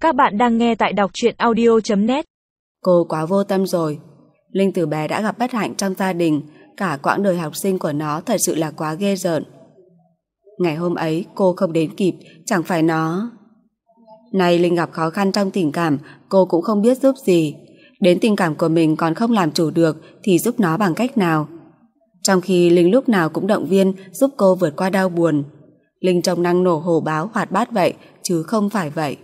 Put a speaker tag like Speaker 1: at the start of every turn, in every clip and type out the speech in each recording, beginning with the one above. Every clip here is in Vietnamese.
Speaker 1: Các bạn đang nghe tại đọc truyện audio.net.
Speaker 2: Cô quá vô tâm rồi. Linh từ bé đã gặp bất hạnh trong gia đình, cả quãng đời học sinh của nó thật sự là quá ghê rợn. Ngày hôm ấy cô không đến kịp, chẳng phải nó... Nay Linh gặp khó khăn trong tình cảm, cô cũng không biết giúp gì. Đến tình cảm của mình còn không làm chủ được thì giúp nó bằng cách nào? Trong khi Linh lúc nào cũng động viên giúp cô vượt qua đau buồn. Linh trông năng nổ hổ báo hoạt bát vậy, chứ không phải vậy.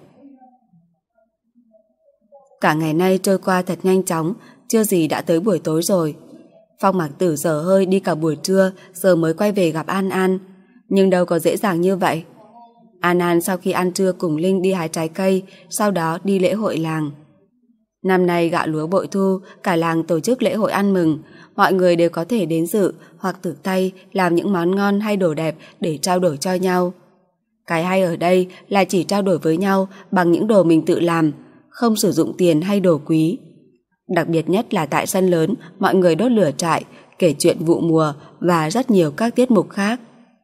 Speaker 2: Cả ngày nay trôi qua thật nhanh chóng, chưa gì đã tới buổi tối rồi. Phong Mạc Tử dở hơi đi cả buổi trưa, giờ mới quay về gặp An An. Nhưng đâu có dễ dàng như vậy. An An sau khi ăn trưa cùng Linh đi hái trái cây, sau đó đi lễ hội làng. Năm nay gạo lúa bội thu, cả làng tổ chức lễ hội ăn mừng. Mọi người đều có thể đến dự hoặc tự tay làm những món ngon hay đồ đẹp để trao đổi cho nhau. Cái hay ở đây là chỉ trao đổi với nhau bằng những đồ mình tự làm, không sử dụng tiền hay đồ quý. Đặc biệt nhất là tại sân lớn, mọi người đốt lửa trại, kể chuyện vụ mùa và rất nhiều các tiết mục khác.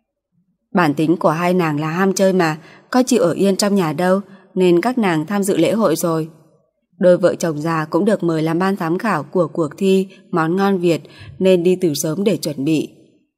Speaker 2: Bản tính của hai nàng là ham chơi mà, có chịu ở yên trong nhà đâu, nên các nàng tham dự lễ hội rồi. Đôi vợ chồng già cũng được mời làm ban giám khảo của cuộc thi món ngon Việt nên đi từ sớm để chuẩn bị.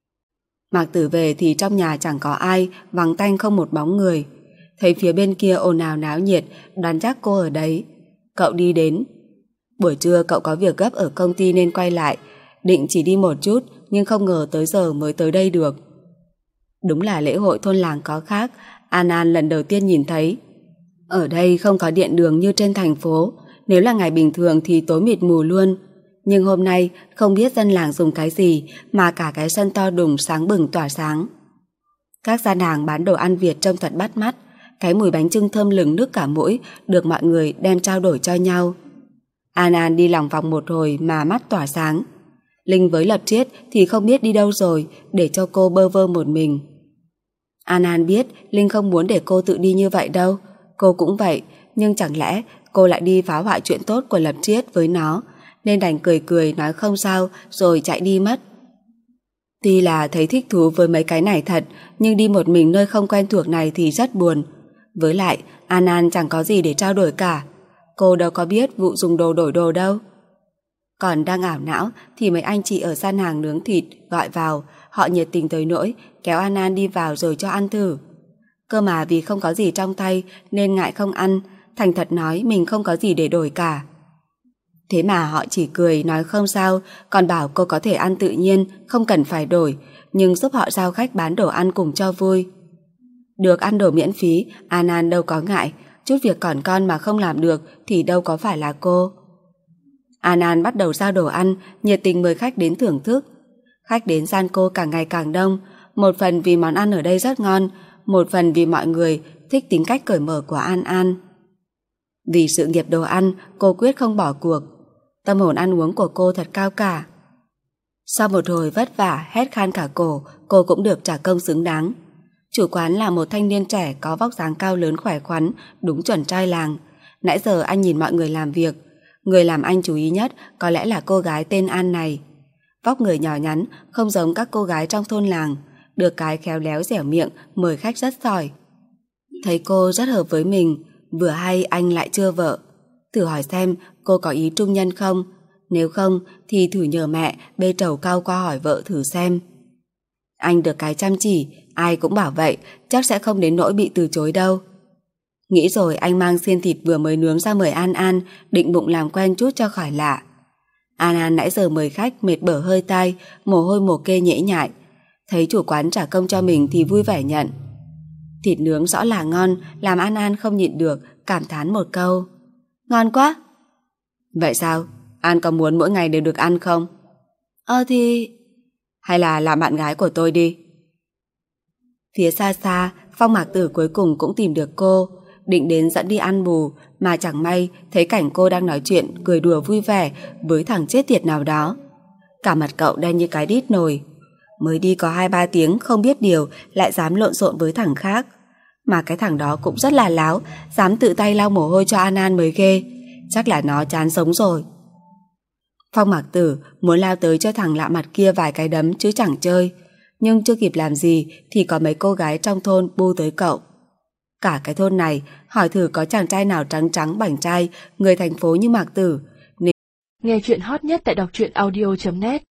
Speaker 2: Mạc Tử về thì trong nhà chẳng có ai, vắng tanh không một bóng người. Thấy phía bên kia ồn ào náo nhiệt, đoán chắc cô ở đấy. Cậu đi đến. Buổi trưa cậu có việc gấp ở công ty nên quay lại, định chỉ đi một chút nhưng không ngờ tới giờ mới tới đây được. Đúng là lễ hội thôn làng có khác, An An lần đầu tiên nhìn thấy. Ở đây không có điện đường như trên thành phố, nếu là ngày bình thường thì tối mịt mù luôn. Nhưng hôm nay không biết dân làng dùng cái gì mà cả cái sân to đùng sáng bừng tỏa sáng. Các gian hàng bán đồ ăn Việt trông thật bắt mắt, cái mùi bánh chưng thơm lừng nức cả mũi được mọi người đem trao đổi cho nhau. An An đi lòng vòng một hồi mà mắt tỏa sáng. Linh với Lập Triết thì không biết đi đâu rồi, để cho cô bơ vơ một mình. An An biết Linh không muốn để cô tự đi như vậy đâu, cô cũng vậy, nhưng chẳng lẽ cô lại đi phá hoại chuyện tốt của Lập Triết với nó, nên đành cười cười nói không sao rồi chạy đi mất. Tuy là thấy thích thú với mấy cái này thật, nhưng đi một mình nơi không quen thuộc này thì rất buồn. Với lại An An chẳng có gì để trao đổi cả, cô đâu có biết vụ dùng đồ đổi đồ đâu. Còn đang ảo não thì mấy anh chị ở gian hàng nướng thịt gọi vào, họ nhiệt tình tới nỗi kéo An An đi vào rồi cho ăn thử. Cơ mà vì không có gì trong tay nên ngại không ăn, thành thật nói mình không có gì để đổi cả. Thế mà họ chỉ cười nói không sao, còn bảo cô có thể ăn tự nhiên, không cần phải đổi, nhưng giúp họ giao khách bán đồ ăn cùng cho vui. Được ăn đồ miễn phí, An An đâu có ngại, chút việc còn con mà không làm được thì đâu có phải là cô. An An bắt đầu giao đồ ăn, nhiệt tình mời khách đến thưởng thức. Khách đến gian cô càng ngày càng đông, một phần vì món ăn ở đây rất ngon, một phần vì mọi người thích tính cách cởi mở của An An. Vì sự nghiệp đồ ăn, cô quyết không bỏ cuộc. Tâm hồn ăn uống của cô thật cao cả. Sau một hồi vất vả hét khan cả cổ, cô cũng được trả công xứng đáng. Chủ quán là một thanh niên trẻ có vóc dáng cao lớn khỏe khoắn, đúng chuẩn trai làng. Nãy giờ anh nhìn mọi người làm việc, người làm anh chú ý nhất có lẽ là cô gái tên An này. Vóc người nhỏ nhắn, không giống các cô gái trong thôn làng, được cái khéo léo dẻo miệng, mời khách rất giỏi. Thấy cô rất hợp với mình, vừa hay anh lại chưa vợ. Thử hỏi xem cô có ý trung nhân không? Nếu không thì thử nhờ mẹ bê trầu cau qua hỏi vợ thử xem. Anh được cái chăm chỉ, ai cũng bảo vậy, chắc sẽ không đến nỗi bị từ chối đâu. Nghĩ rồi anh mang xiên thịt vừa mới nướng ra mời An An, định bụng làm quen chút cho khỏi lạ. An An nãy giờ mời khách mệt bở hơi tai, mồ hôi mồ kê nhễ nhại. Thấy chủ quán trả công cho mình thì vui vẻ nhận. Thịt nướng rõ là ngon, làm An An không nhịn được, cảm thán một câu. Ngon quá! Vậy sao? An có muốn mỗi ngày đều được ăn không? Thì... Hay là làm bạn gái của tôi đi. Phía xa xa, Phong Mạc Tử cuối cùng cũng tìm được cô, định đến dẫn đi ăn bù, mà chẳng may thấy cảnh cô đang nói chuyện, cười đùa vui vẻ với thằng chết tiệt nào đó. Cả mặt cậu đen như cái đít nồi. Mới đi có 2-3 tiếng không biết điều lại dám lộn xộn với thằng khác. Mà cái thằng đó cũng rất là láo, dám tự tay lau mồ hôi cho An An mới ghê. Chắc là nó chán sống rồi. Phong Mạc Tử muốn lao tới cho thằng lạ mặt kia vài cái đấm chứ chẳng chơi. Nhưng chưa kịp làm gì thì có mấy cô gái trong thôn bu tới cậu. Cả cái thôn này, hỏi thử có chàng trai nào trắng trắng bảnh trai, người thành phố như Mạc Tử.
Speaker 1: Nghe chuyện hot nhất tại đọc truyện audio.net